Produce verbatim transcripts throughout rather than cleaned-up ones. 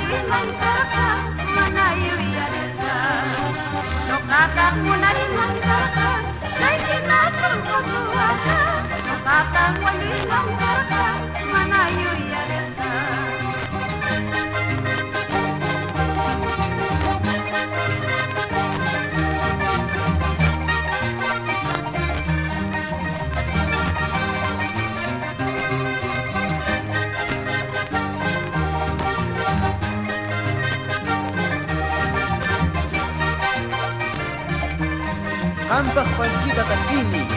Ambas Panchita Taquini.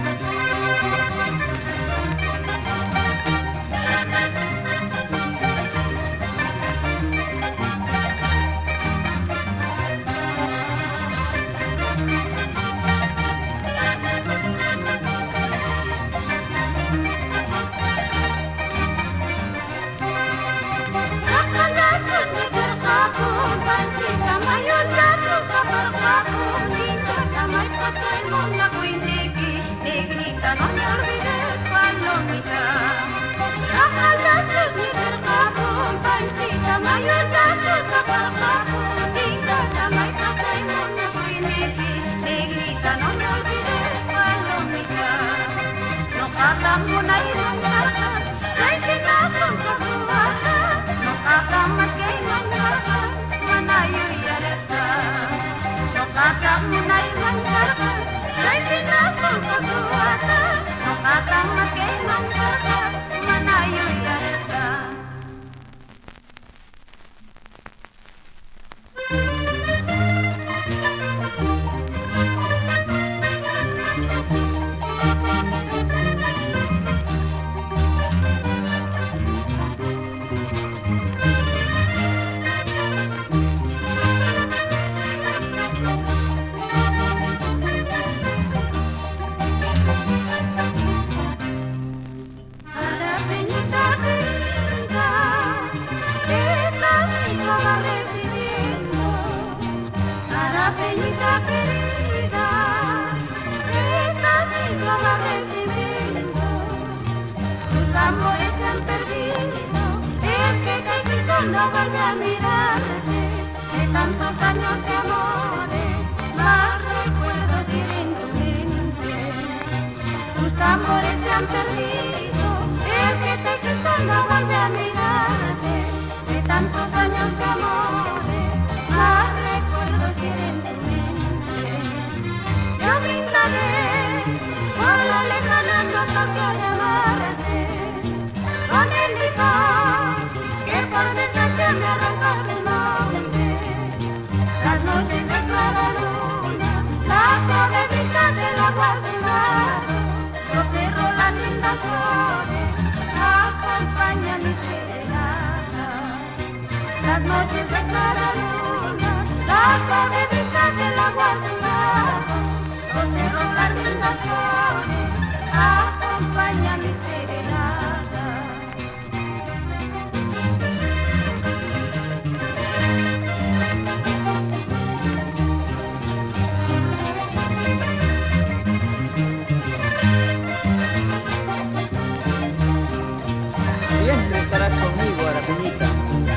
Siempre estarás conmigo, Arapeñita.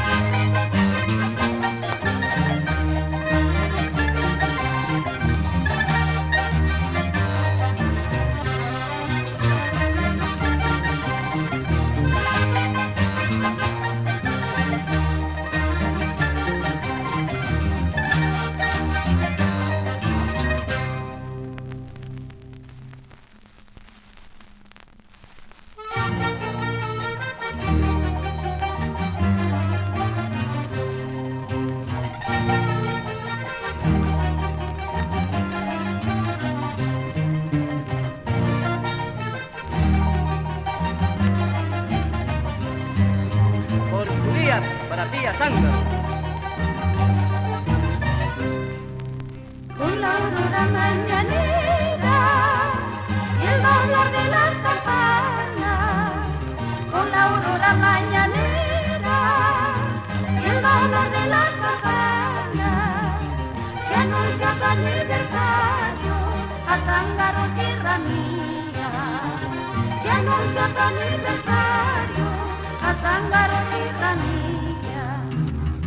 Para ti, a Sanga. Con la aurora mañanera y el doblar de las campanas, con la aurora mañanera y el doblar de las campanas, se anuncia tu aniversario a Zángaro, tierra mía. Se anuncia tu aniversario a Zángaro, tierra mía.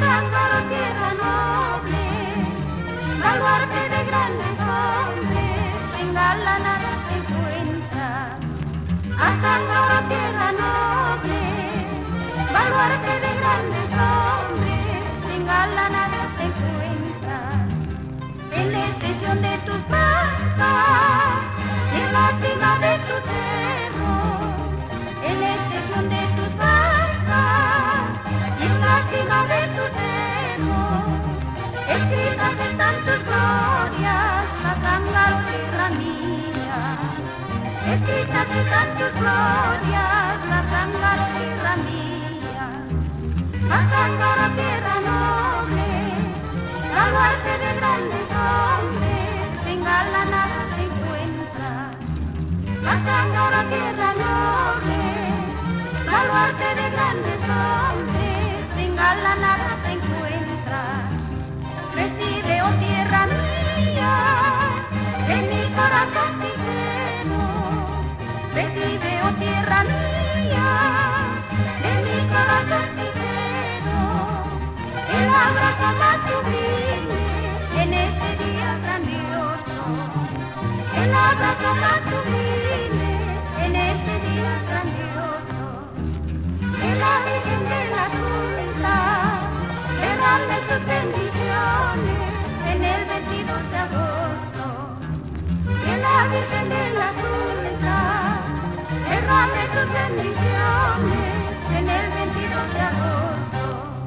Azángaro, tierra noble, baluarte de grandes hombres, sin galanar te encuentras. Azángaro, tierra noble, baluarte de grandes hombres, sin galanar te encuentras. En la extensión de tus patas, en la cima de tu cerro, en la extensión de tus patas, en la cima de tu cerro, escritas están tus glorias, Azángaro, tierra mía. Escritas están tus glorias, Azángaro, tierra mía. Azángaro, tierra noble, baluarte de grandes hombres, sin galanar te encuentras. Azángaro, tierra noble, baluarte de grandes hombres, sin galanar te encuentras. Recibe, oh tierra mía, de mi corazón sincero. Recibe, oh tierra mía, de mi corazón sincero, el abrazo más sublime en este día grandioso, el abrazo más sublime en este día grandioso. Que la Virgen de la Asunta derrame sus bendiciones en el veintidós de agosto. Que la Virgen de la Asunta derrame sus bendiciones en el veintidós de agosto.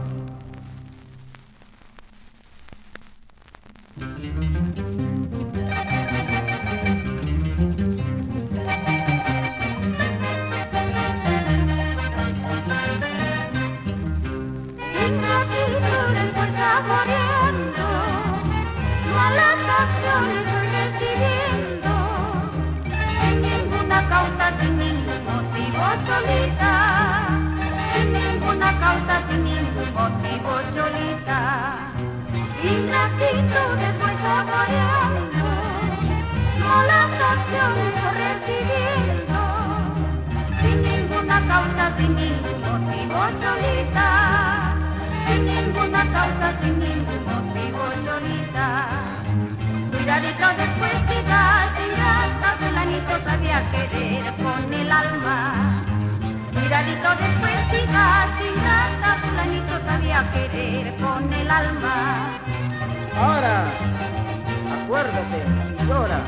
Ingratitudes voy saboreando, malas acciones voy recibiendo, sin ninguna causa, sin ningún motivo, Cholita, sin ninguna causa, sin ningún motivo, Cholita. Ingratitudes voy saboreando, malas acciones voy recibiendo, sin ninguna causa, sin ningún motivo, Cholita. Sin ninguna causa, sin ningún motivo, Cholita. Cuidadito después digas, ingrata, fulanito sabía querer con el alma. Cuidadito después digas, ingrata, fulanito sabía querer con el alma. Ahora, acuérdate y llora.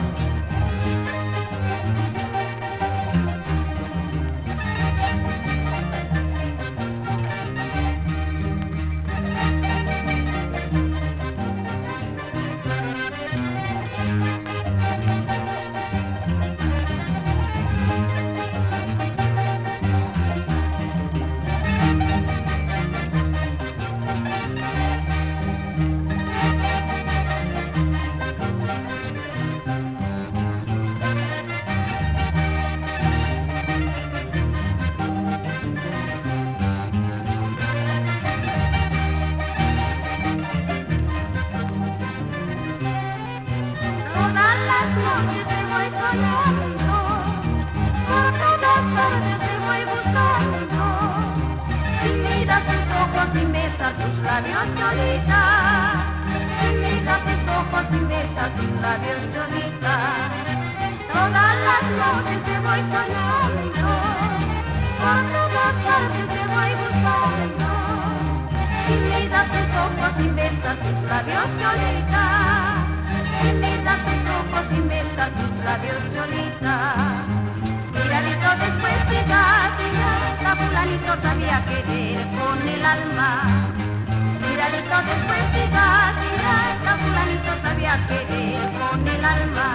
Sin besar tus labios, Cholita, sin mirar tus ojos, sin besar tus labios, Cholita. Todas las noches te voy soñando, por todas partes te voy buscando, sin mirar tus ojos, sin besar tus labios, Cholita, sin mirar tus ojos, sin besar tus labios, Cholita. Miradito después digas, la fulanito sabía querer con el alma. Miradito después digas, la fulanito sabía querer con el alma.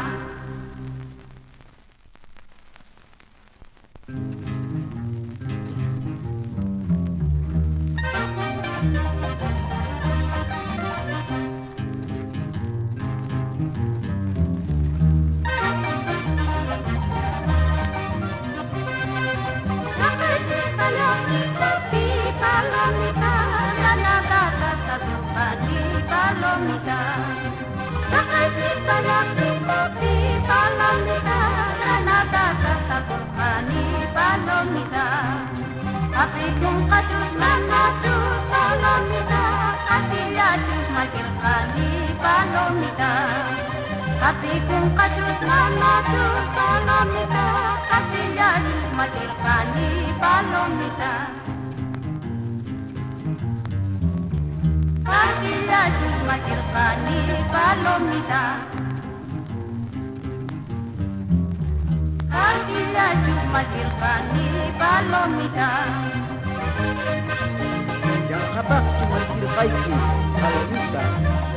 Palomita, Apikung katus mangatus palomita. Malkirkani palomita, hati kung kachus manachus palomita, Castellanos Malkirkani palomita, Castellanos Malkirkani palomita, Castellanos Malkirkani palomita. Yang habak Malkirkani palomita.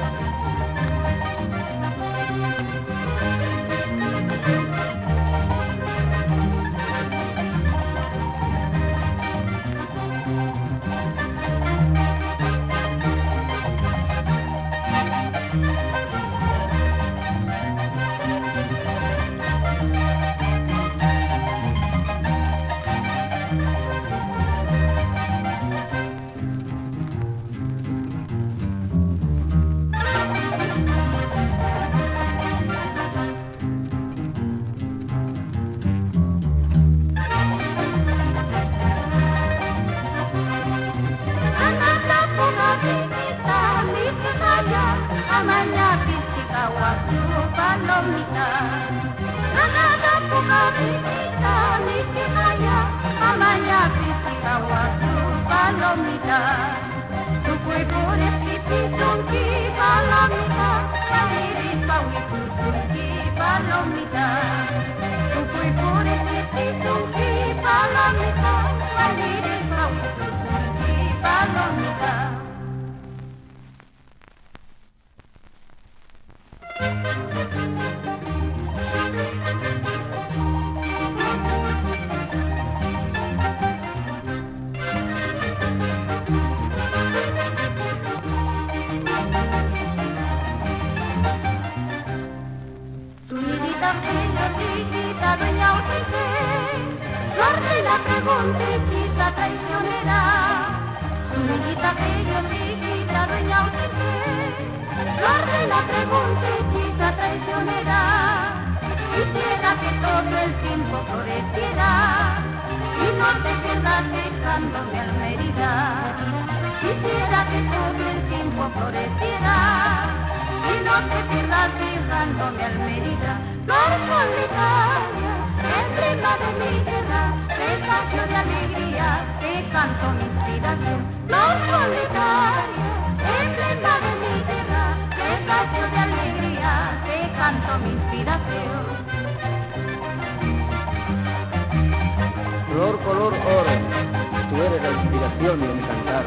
Amanya pisika waktu palomita, nada puka pisika misikaya. Amanya pisika waktu palomita, tukui pure pipi sungki palomita, kadiri pawi sungki palomita, tukui pure pipi sungki palomita, kadiri pawi sungki palomita. Doña Ausente, flor de la pregunta hechiza traicionera. Su niñita bella, chiquita, doña Ausente, flor de la pregunta hechiza traicionera. Quisiera que todo el tiempo floreciera y no te pierdas dejándome Almerida. Quisiera que todo el tiempo floreciera y no te pierdas dejándome Almerida. Flor solitaria, emblema de mi tierra, presagio de alegría, te canto mi inspiración. Flor solitaria, emblema de mi tierra, presagio de alegría, te canto mi inspiración. Flor color oro, tú eres la inspiración de mi cantar.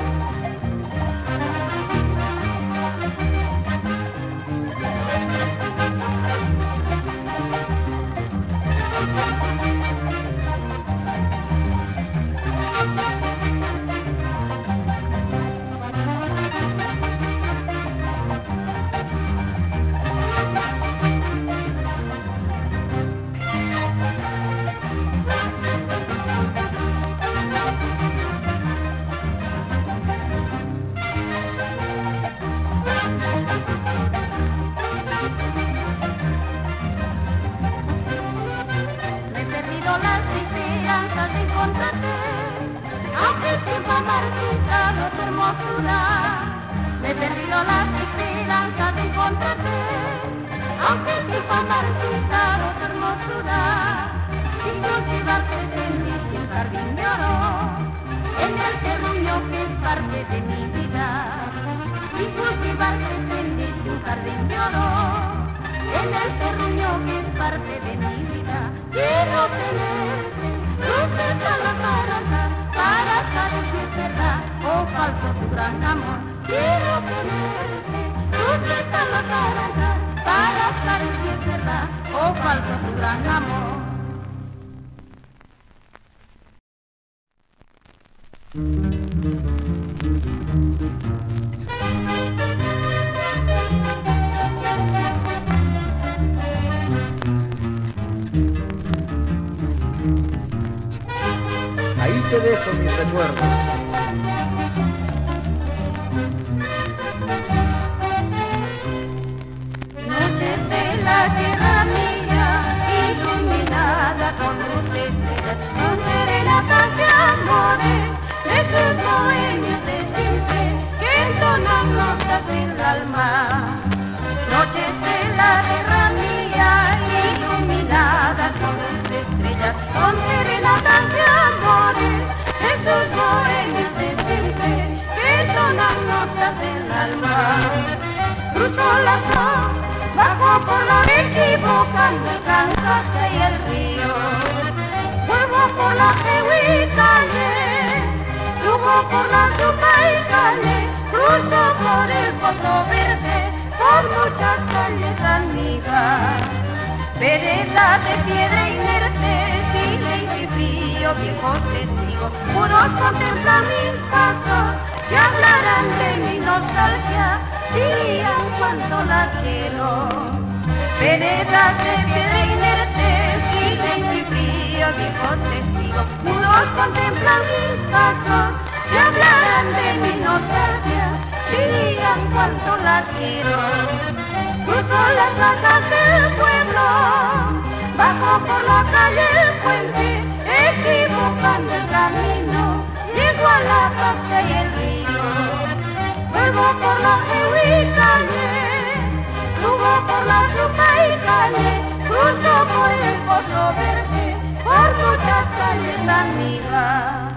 Aunque el tiempo ha marchitado tu hermosura, me he perdido las esperanzas de encontrarte. Aunque el tiempo ha marchitado tu hermosura, sin cultivarte tendiste un jardín de oro, en el terruño que es parte de mi vida. Sin cultivarte tendiste un jardín de oro, en el terruño que es parte de mi vida. Quiero tenerte, sujeta la baranda, para saber si es verdad o falso tu gran amor. Quiero tenerte, sujeta la baranda, para saber si es verdad o falso tu gran amor. Ahí te dejo mis recuerdos. Noches de la tierra mía, iluminada con luces negras, con serenatas de amores, de esos bohemios de siempre que entonan tonan notas del alma, noches de la guerra mía, iluminadas por luz de estrellas, con serenatas de amores, esos bohemios de siempre, que tonan notas del alma. Cruzo la flor, bajo por la oreja evocando el cantache y el río, vuelvo por la Tehuicalle, subo por la Zupaicale, cruzo por el Pozo Verde, por muchas calles amigas, veredas de piedra inerte, silencio y frío, viejos testigos, mudos contemplan mis pasos, que hablarán de mi nostalgia, dirían cuánto la quiero. Veredas de piedra inerte, silencio y frío, viejos testigos, mudos contemplan mis pasos, que hablarán de mi nostalgia, dirían cuánto la quiero. Cruzo las plazas del pueblo, bajo por la calle el puente, equivocando el camino, llego a la patria y el río. Vuelvo por la Tehuicalle, subo por la Zupaicale, cruzo por el Pozo Verde, por muchas calles amigas.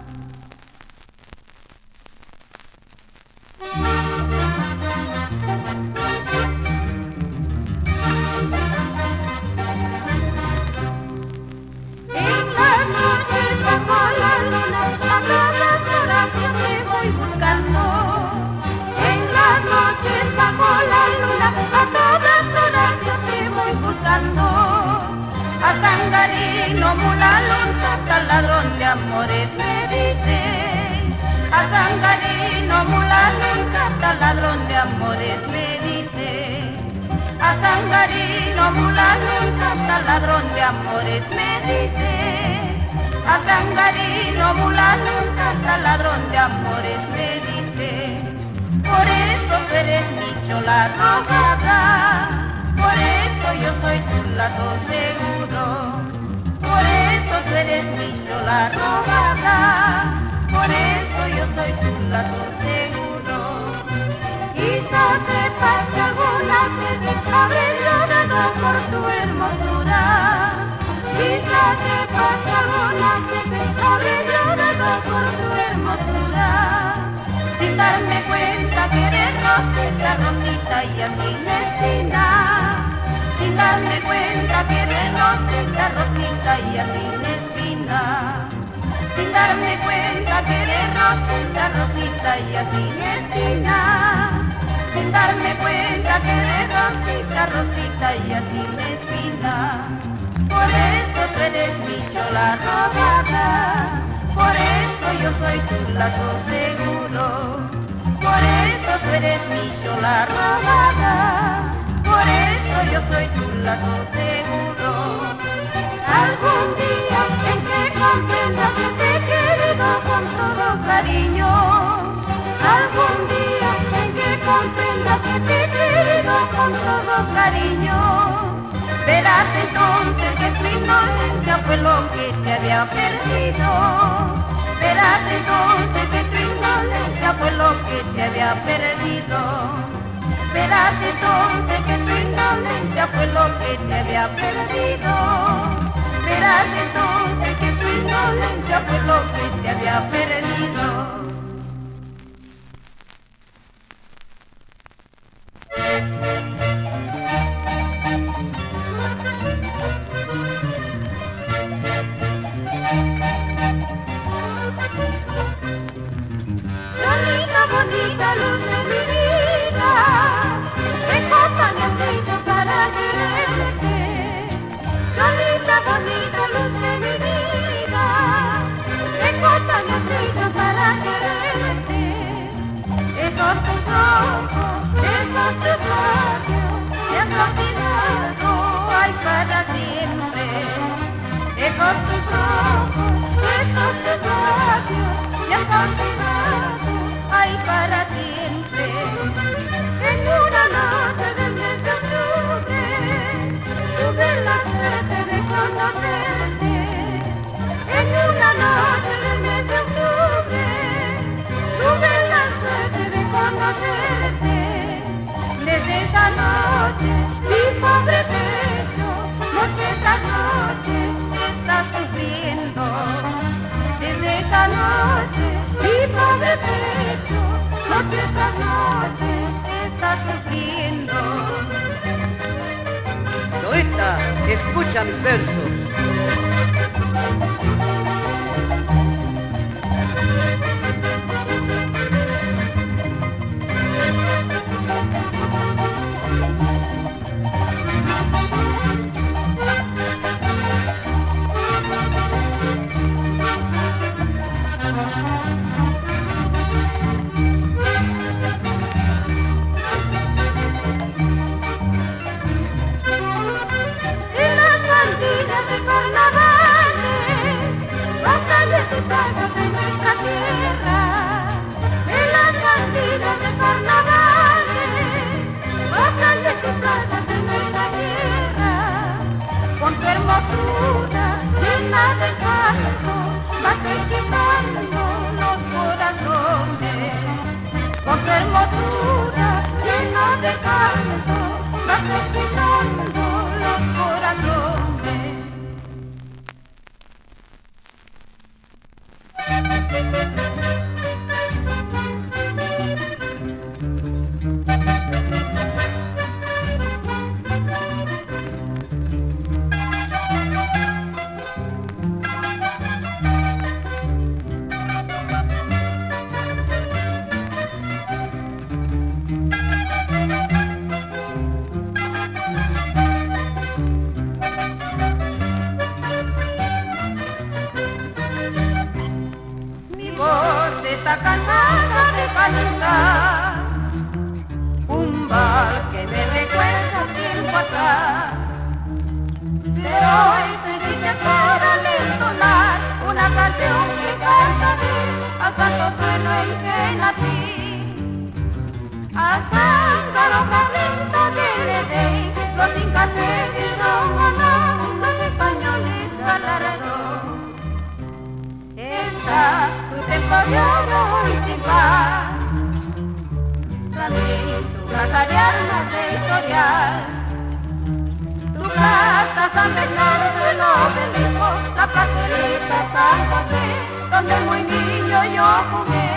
En las noches bajo la luna, a todas horas yo te voy buscando. En las noches bajo la luna, a todas horas yo te voy buscando. A Sangarino, mulalón, tata, ladrón de amores, me dice. A Sangarino, mulalón, tata, ladrón de amores, me dice. A Sangarino, mulalón, tata, ladrón de amores, me dice. A Sangarino, mulalón, tata, ladrón de amores, me dice. Por eso tú eres mi chola rogada, por eso yo soy tu lazo seguro. Por eso tú eres mi chola rogada, por eso yo soy tu lazo seguro. Quizás sepas que algunas veces habré llorado por tu hermosura. Quizás sepas que algunas veces habré llorado por tu hermosura. Sin darme cuenta que eres Rosita, Rosita y así espina. Sin darme cuenta que eres Rosita, Rosita y así espina. Sin darme cuenta que eres Rosita, Rosita y así espina. Sin darme cuenta que eres Rosita, Rosita y así espina. Por eso tú eres mi chola robada, por eso yo soy tu lazo seguro. Por eso tú eres mi chola robada, por eso yo soy tu lazo seguro. Algún día en que comprendas que te he querido con todo cariño, algún día en que comprendas que te he querido con todo cariño, verás entonces que tu inocencia fue lo que te había perdido. Verás entonces que tu inocencia fue lo que te había perdido. Verás entonces que tu inocencia fue lo que te había perdido. Verás entonces que tu inocencia fue lo que te había perdido. Lolita bonita, luz de mi vida, qué cosa me has hecho para quererte. Lolita bonita, luz de mi vida, qué cosa me has hecho para quererte. Esos tus ojos, esos tus ojos. escucha mis versos. Está cansada de cantar un vals que me recuerda tiempo atrás, pero estoy triste para entonar una canción que cantaré al santo suelo en que nací. A Zángaro, fragmento del Edén, los incas te dieron honor, los españoles galardón. Esta tu temporada y sin paz, también tu casa de armas de historial, tu casa San Bernardo el Obelisco, la plazoleta San José, donde muy niño yo jugué,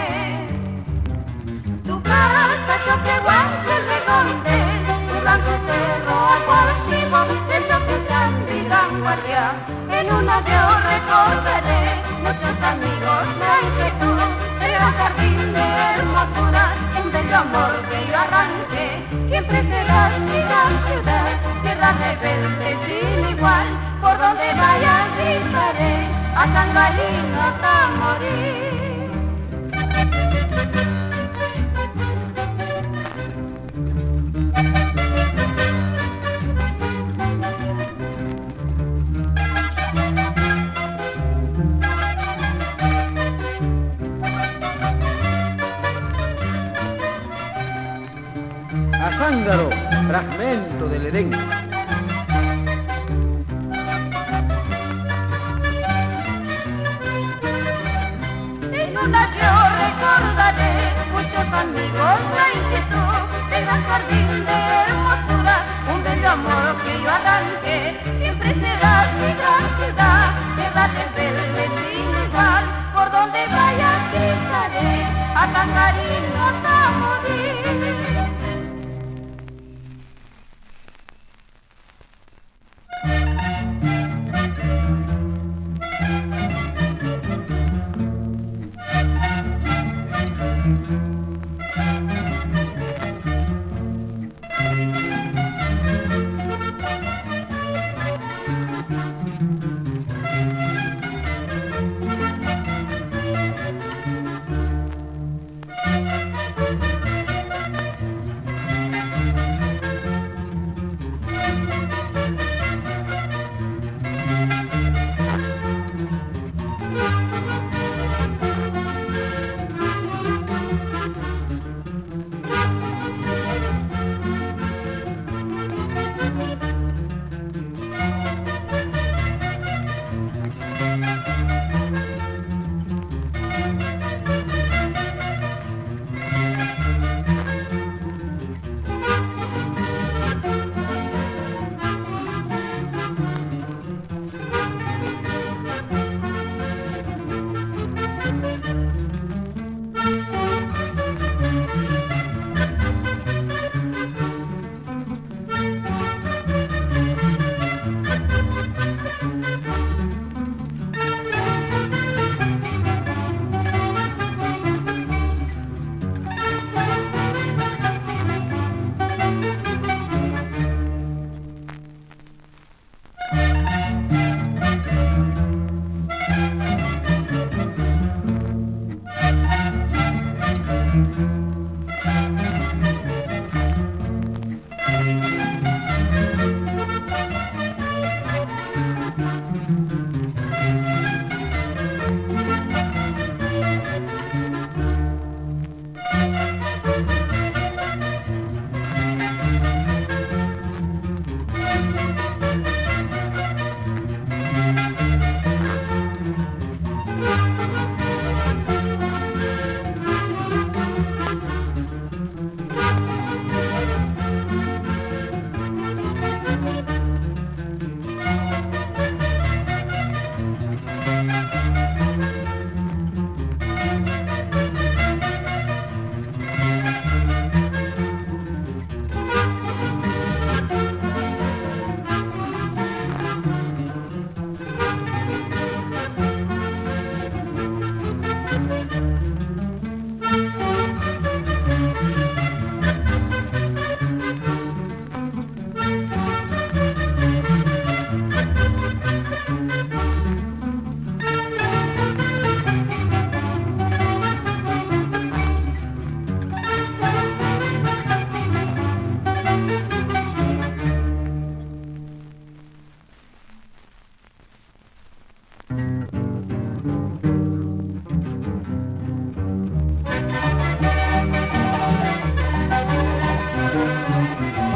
tu casa Choquehuanca el Redondel, tu blanco cerro Aguarchivo, el Choquechán y Gran Guardia, en una de os recordaré muchos amigos la inquietud, era un jardín de hermosura, un bello amor que yo arranqué, siempre serás mi gran ciudad, tierra rebelde sin igual, por donde vayas gritaré, a San Galino hasta morir. A Zángaro, fragmento del Edén. En una yo recordaré muchos amigos la inquietud, de gran jardín de hermosura, un bello amor que yo arranqué, siempre serás mi gran ciudad, tierra rebelde sin igual, por donde vayas pisaré, a San Galino hasta morir. Thank you.